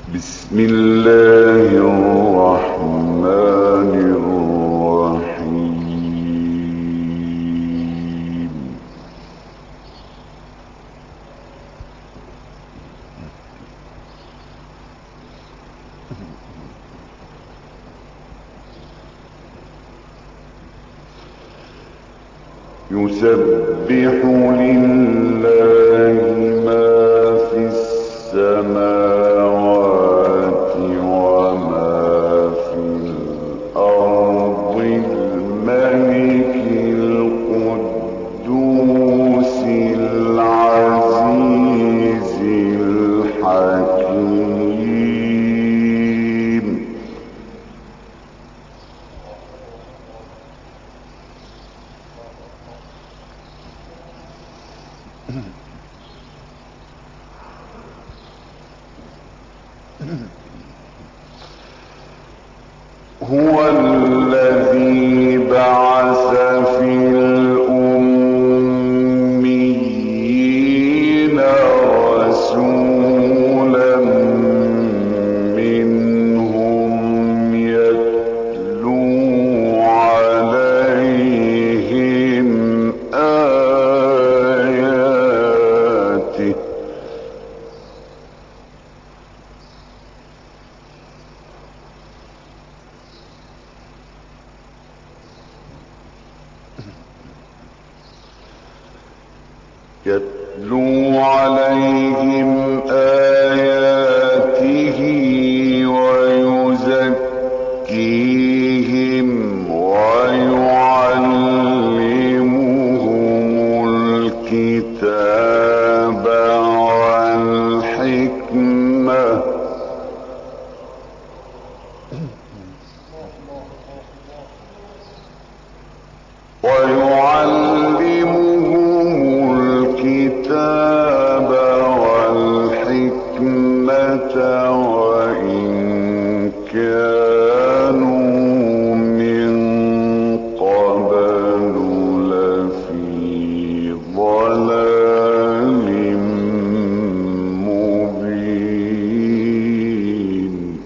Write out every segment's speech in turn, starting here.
بسم الله الرحمن الرحيم. يسبح لله ما في السماوات وما في الأرض الملك القدوس العزيز الحكيم. هو الذي بعث في الأميين رسولا منهم يتلو عليهم آياته ويزكيهم ويعلمهم الكتاب والحكمة وإن كانوا من قبل لفي ضلال مبين.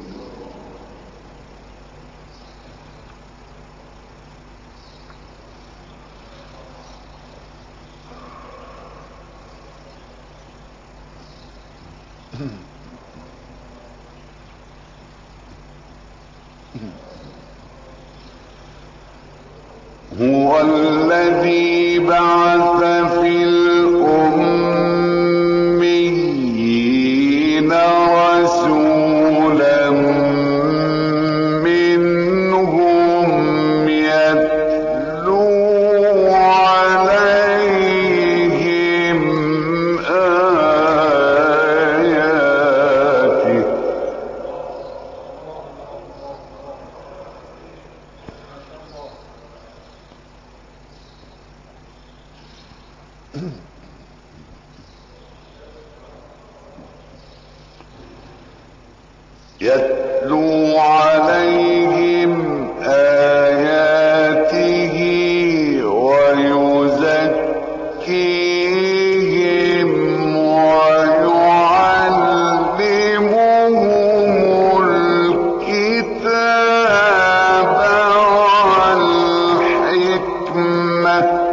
هو الذي بعث في الأميين رسولا منهم يتلو عليهم آياته يتلو عليهم آياته ويزكيهم ويعلمهم الكتاب والحكمة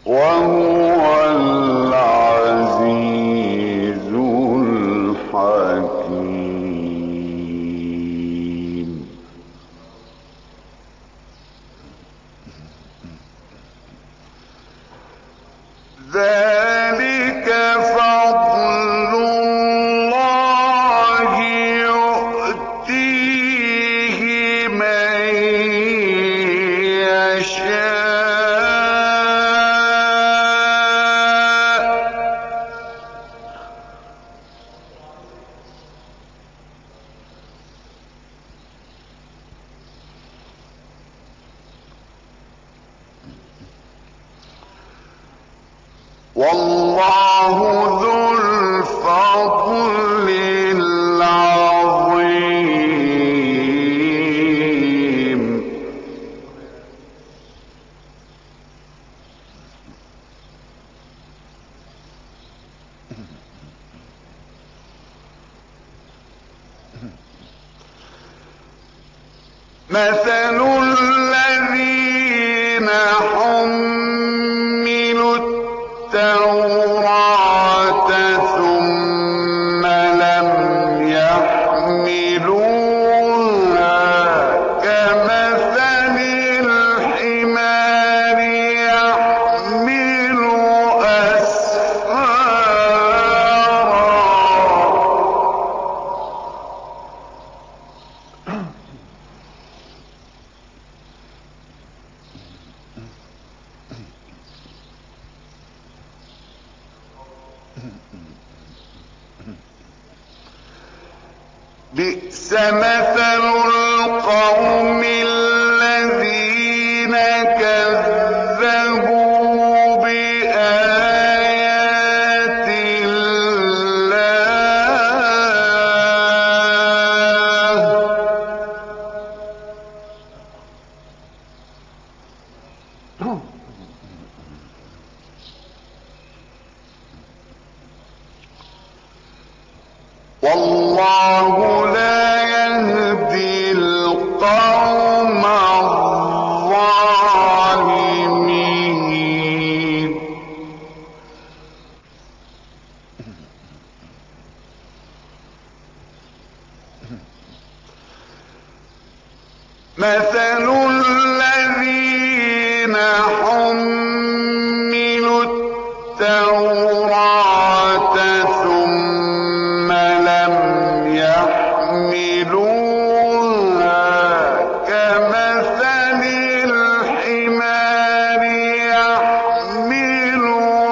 وهو العزيز الحكيم. ذلك فضل الله يؤتيه من يشاء. والله ذو الفضل العظيم. مثل الذين حملوا التوراة ثم لم يحملوها كمثل الحمار يحمل أسفارا. بئس مثل القوم الذين كذبوا بآيات الله. والله لا يهدي القوم الظالمين. مثل الذين حملوا التوراة ثم لم يحملوها كمثل الحمار يحمل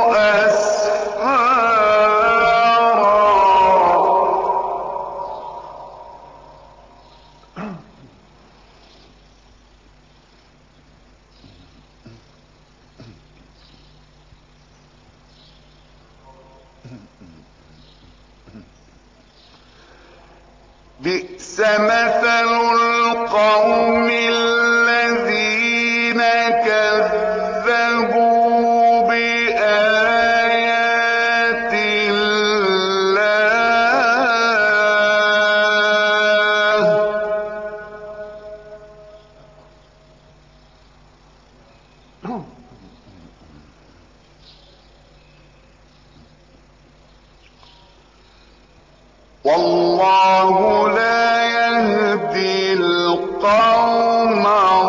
أسفارا. بئس مثل القوم الذين كذبوا بآيات الله. والله لا يهدي القوم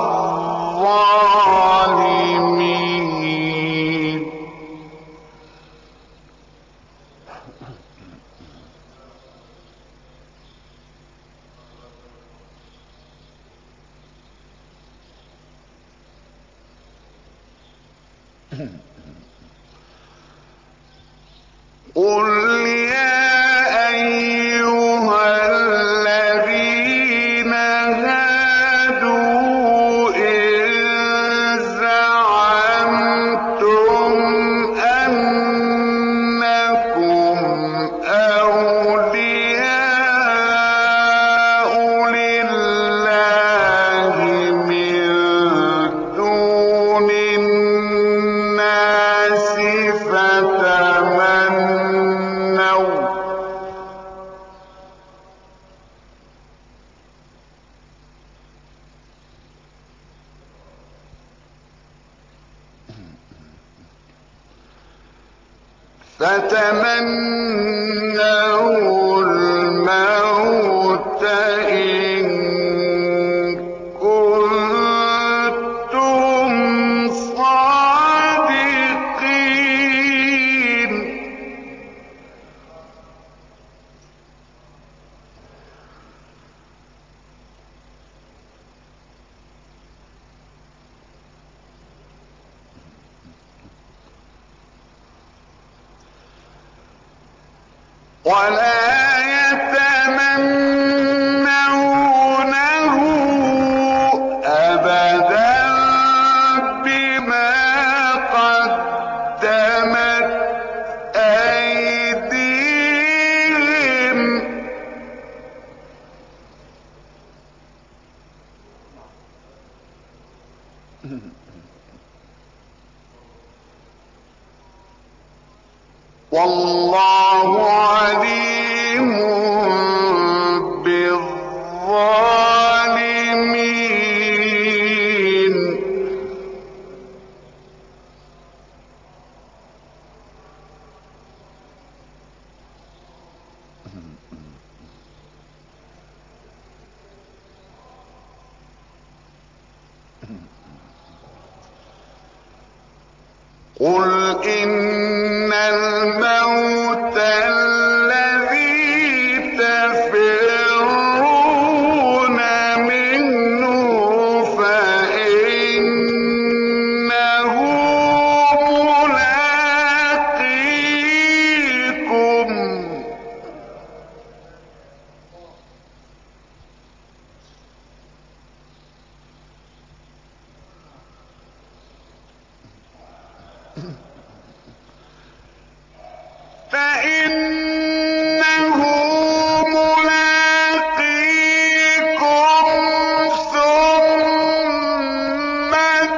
الظالمين. قل يا أيها الذين هادوا إن زعمتم أنكم أولياء لله من دون الناس فتمنوا فتمنوا الموت إن كنتم صادقين. ولا يتمنونه أبدا بما قدمت أيديهم. والله عليم بالظالمين. قل إن الموت الذي تفرون منه فإنه ملاقيكم. فإنه ملاقيكم ثم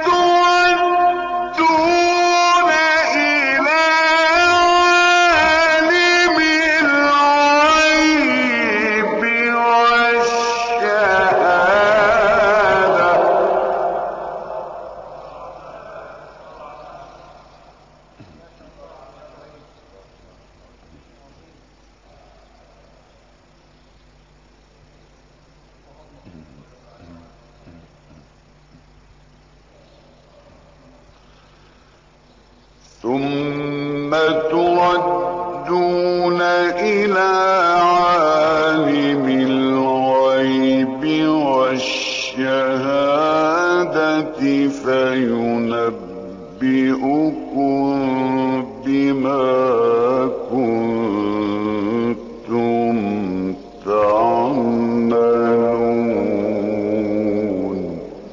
تردون إلى عالم الغيب والشهادة. ثم تردون إلى عالم الغيب والشهادة فينبئكم بما كنتم تعملون.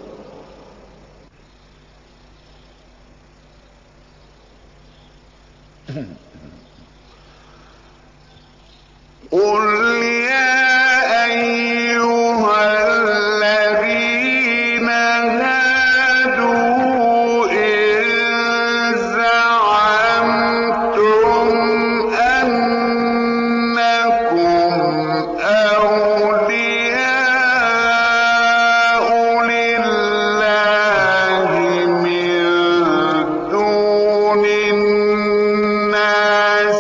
قل يا أيها الذين هادوا إن زعمتم أنكم أولياء لله من دون الناس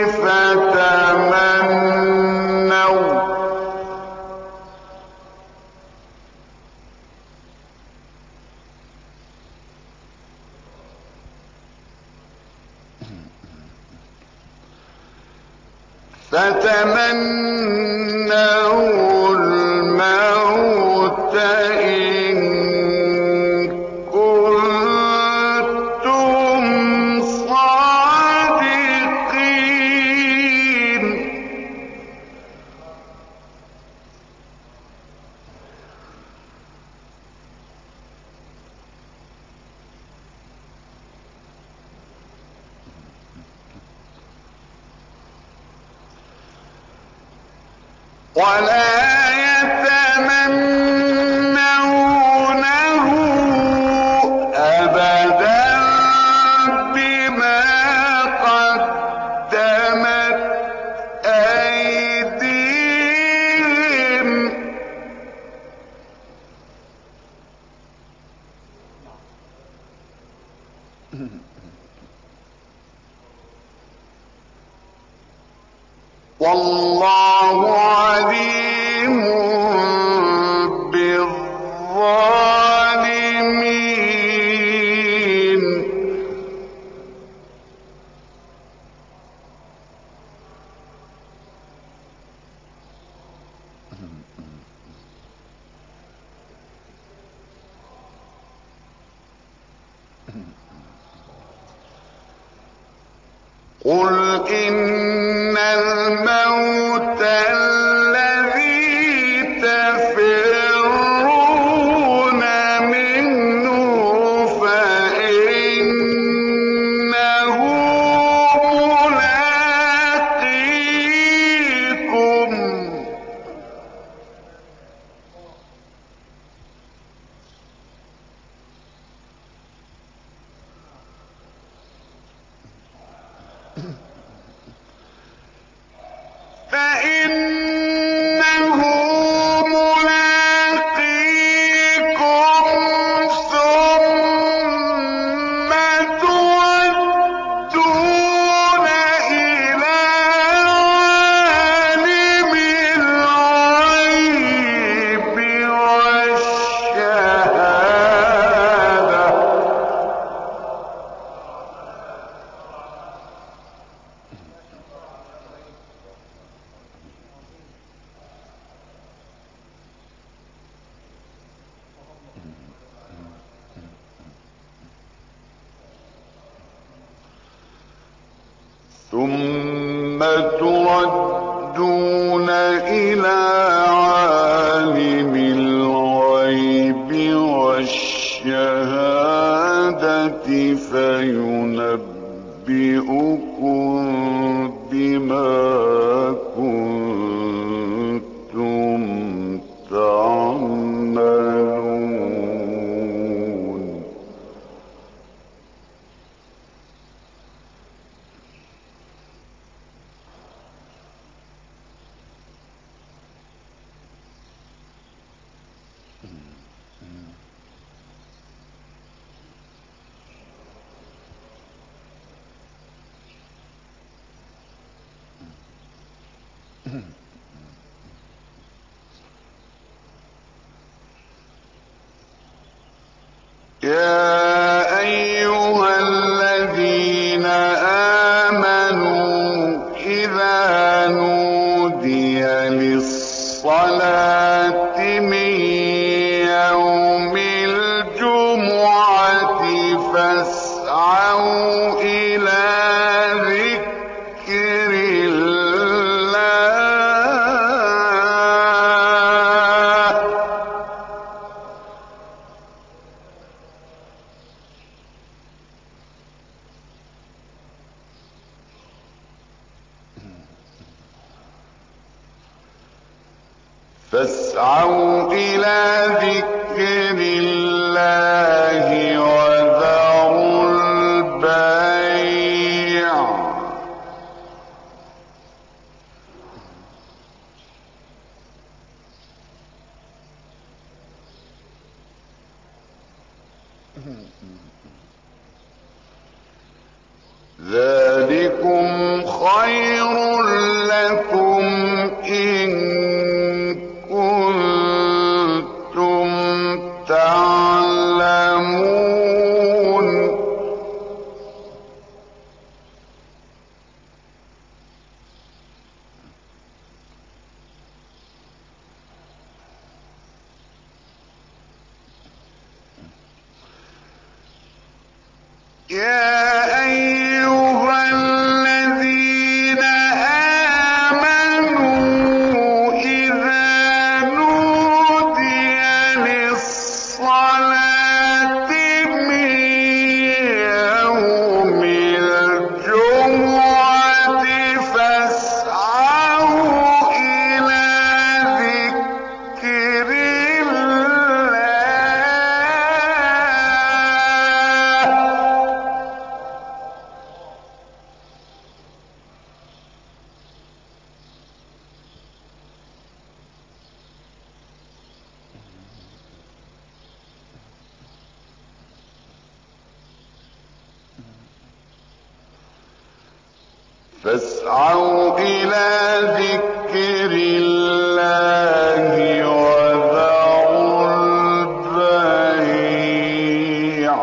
فتمنوا الموت إن كنتم صادقين. ولا يتمنونه أبدا بما قدمت أيديهم. والله عليم بالظالمين. قل إن الموت الذي تفرون منه فإنه ملاقيكم، فإنه ملاقيكم ثم تردون إلى عالم الغيب والشهادة ثم تردون إلى عالم الغيب والشهادة فينبئكم بما كنتم تعملون. يا أيها الذين آمنوا إذا نودي للصلاة من يوم الجمعة فاسعوا إلى ذكر الله فاسعوا إلى ذكر الله وذروا البيع ذلكم خير لكم إن كنتم تعلمون. يا أيها الذين آمنوا إذا نودي للصلاة من يوم الجمعة فاسعوا إلى ذكر الله فاسعوا إلى ذكر الله وذروا البيع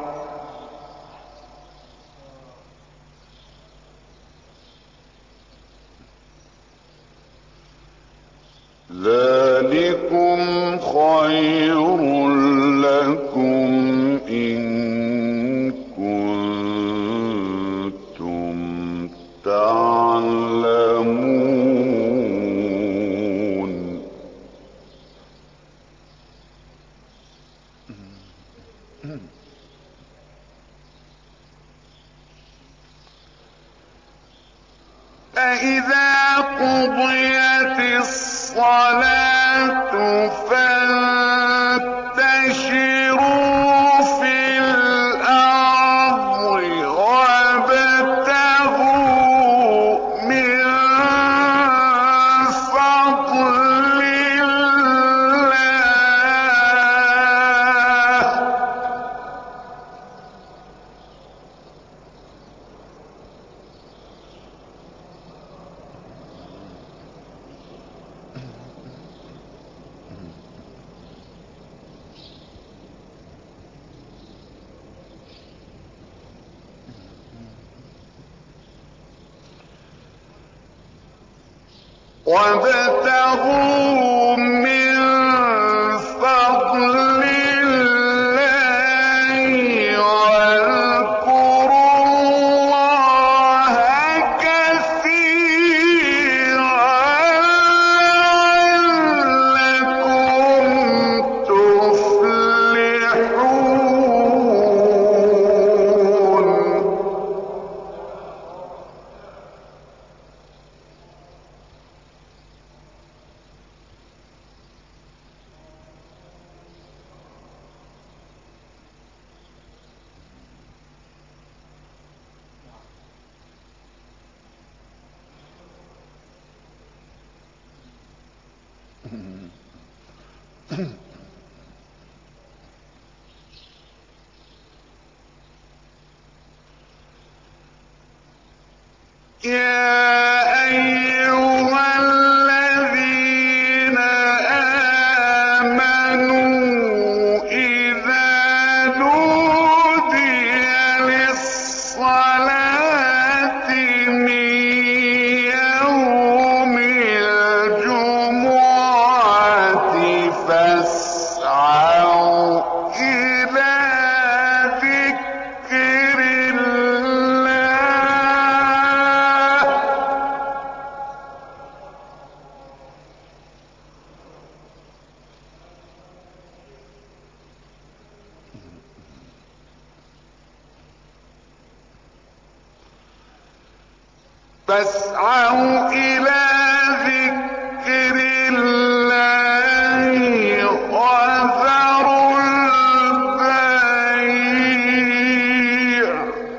ذلكم خير لكم إن كنتم تعلمون. فإذا قضيت الصلاة فانتشروا في الأرض وابتغوا من فضل الله وابتغوا من فضل الله واذكروا الله كثيرا لعلكم تفلحون. يا أيها الذين آمنوا إذا نودي للصلاة من يوم الجمعة فاسعوا إلى ذكر الله فاسعوا إلى ذكر الله وذروا البيع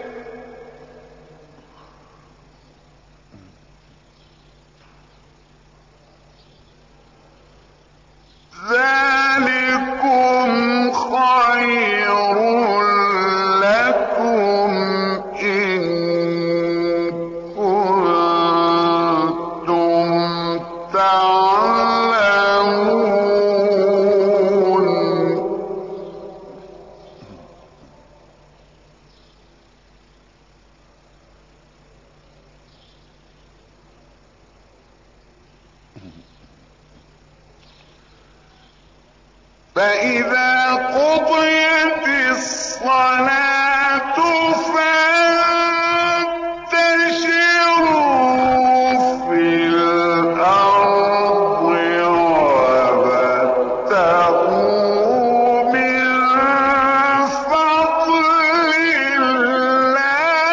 ذلكم خير لكم إن كنتم تعلمون. فإذا قضيت الصلاة فانتشروا في الأرض وابتغوا من فضل الله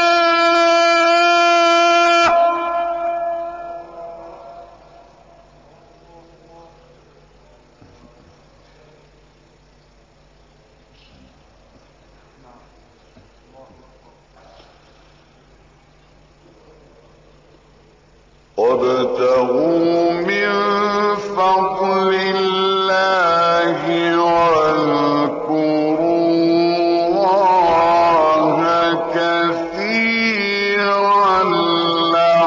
وابتغوا من فضل الله واذكروا الله كثيرا لعلكم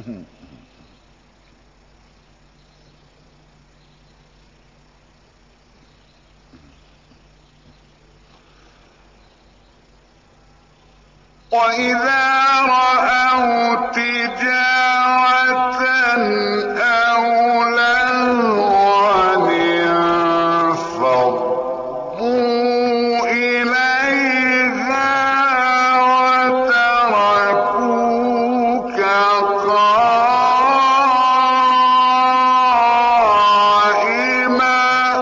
وإذا رأوا تجارة أو لهوا انفضوا إليها وتركوك قائما.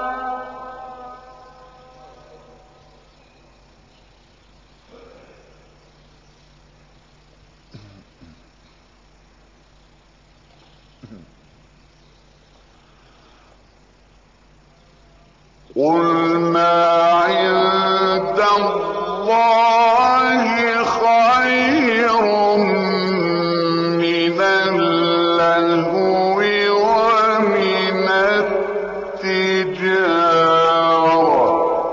قل ما عند الله خير من اللهو ومن التجارة.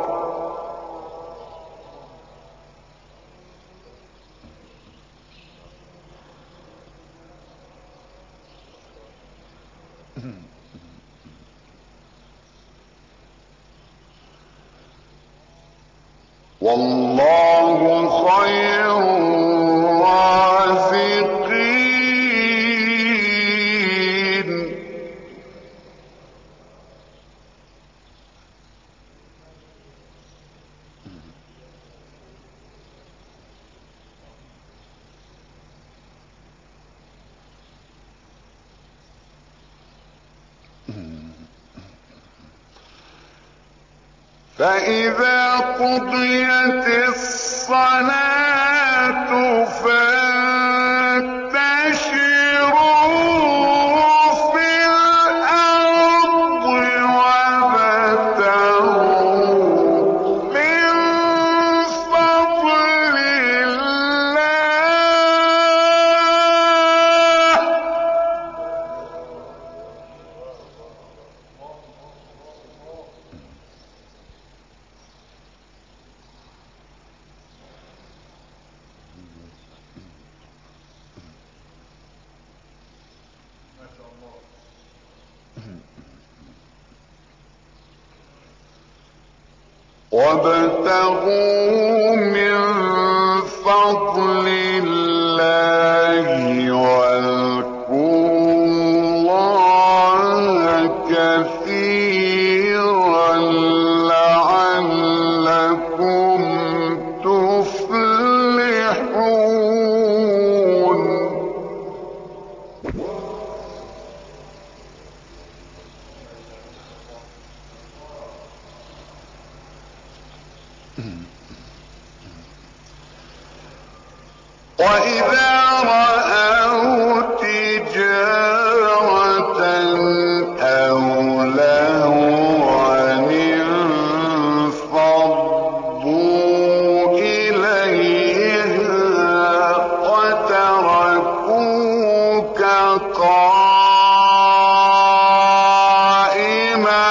والله خير الرازقين. فإذا قضيت الصلاة فانتشروا في الأرض وابتغوا من فضل الله. وابتغوا من فضل الله واذكروا الله كثيرا لعلكم تفلحون. وإذا رأوا تجارة أو لهوا انفضوا إليها وتركوك قائما.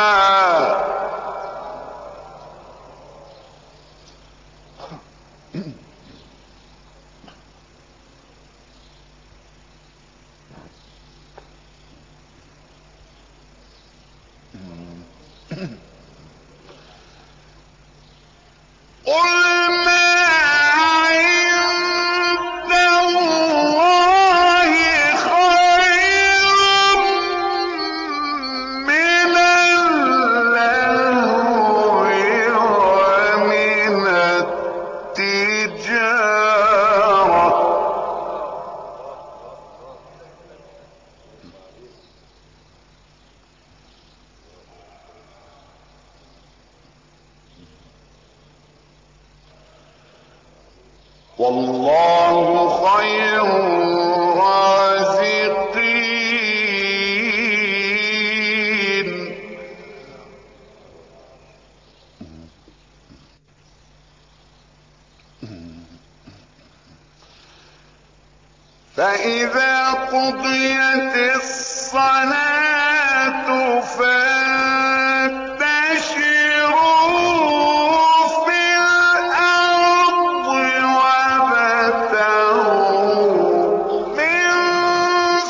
قل ما عند الله خير من اللهو ومن التجارة. والله خير الرازقين. فإذا قضيت الصلاة فانتشروا في الأرض وابتغوا من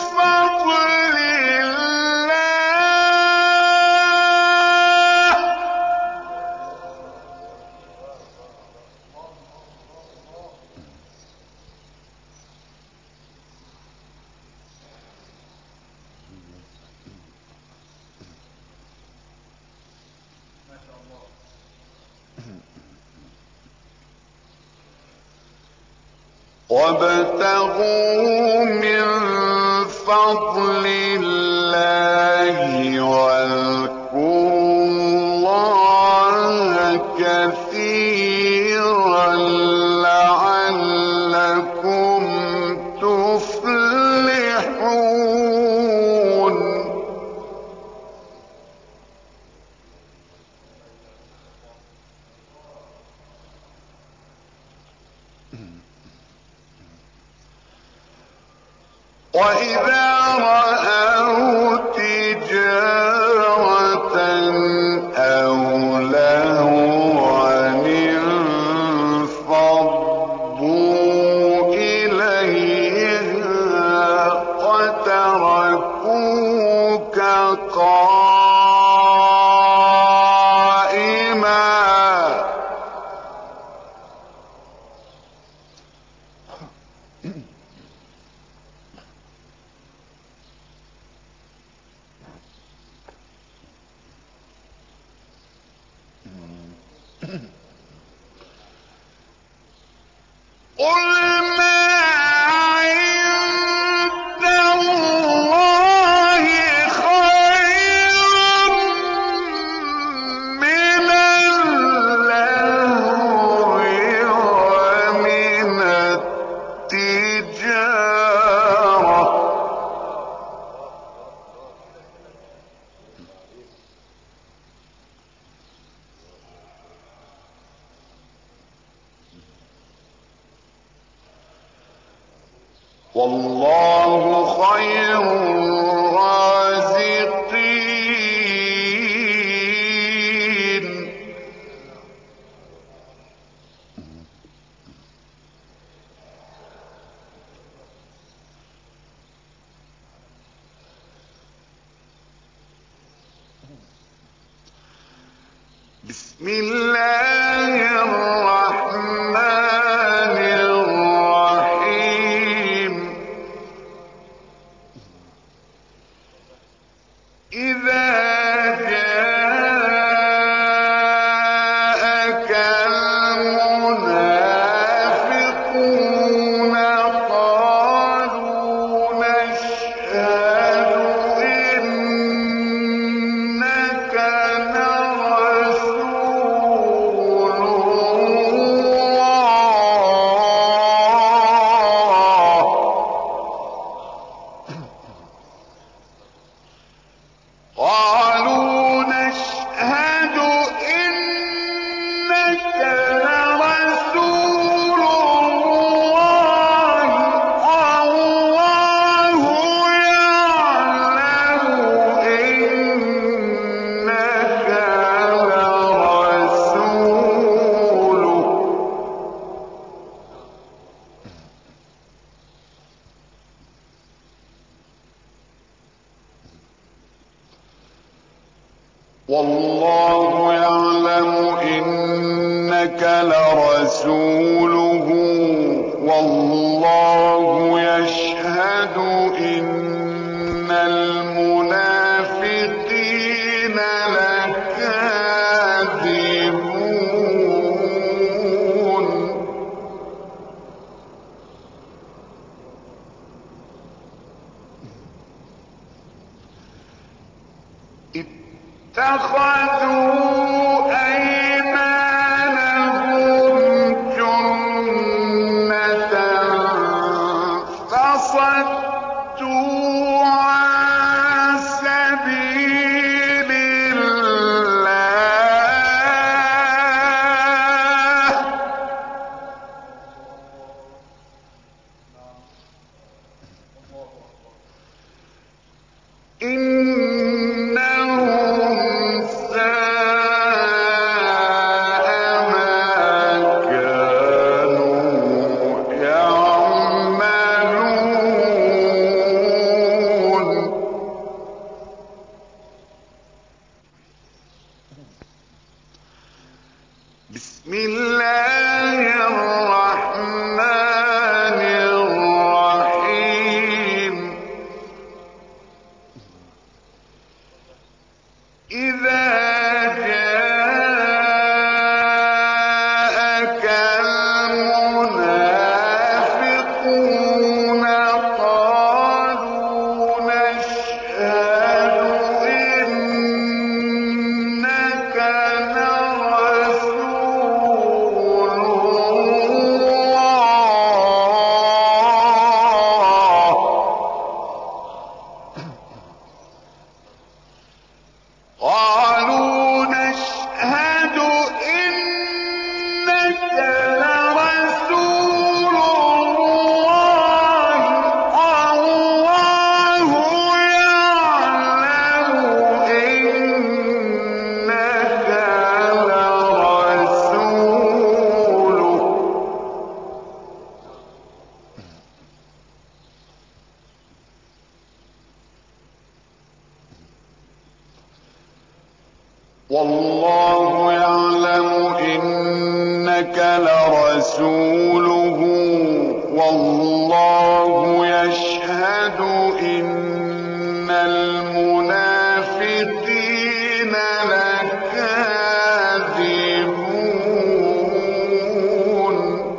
وابتغوا من فضل الله واذكروا الله كثيرا لعلكم تفلحون. وإذا رأوا تجارة أو لهوا انفضوا إليها وتركوك قائما. قل ما عند الله خير من اللهو ومن التجارة. والله خير الرازقين. بسم الله الرحمن الرحيم. إذا جاءك المنافقون قالوا نشهد إنك لرسول الله. قالوا نشهد إنك لرسول الله والله يعلم إنك لرسوله. والله يعلم إنك لرسوله والله يشهد إن المنافقين لكاذبون. اتخذوا أيمانهم جنة فصدوا عن سبيل الله. إنهم ساء ما كانوا يعملون. والله يعلم إنك لرسوله والله يشهد إن المنافقين لكاذبون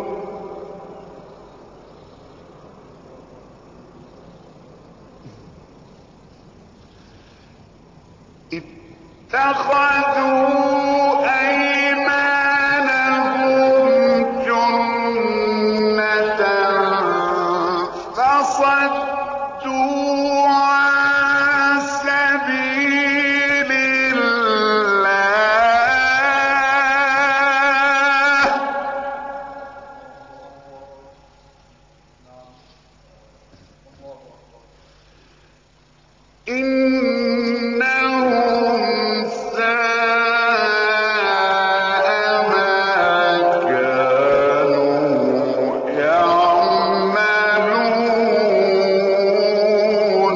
اتخذوا أيمانهم جنة فصدوا عن سبيل الله إنهم ساء ما كانوا يعملون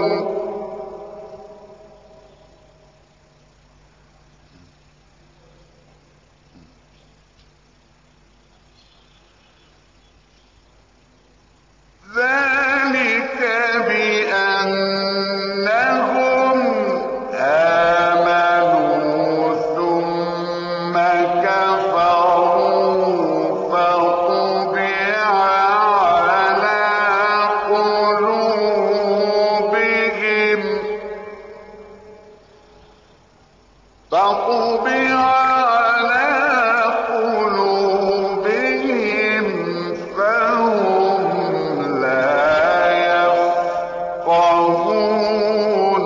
ذلك بأنهم آمنوا ثم كفروا فطبع على قلوبهم فهم لا يفقهون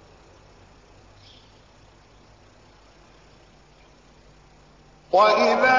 وإذا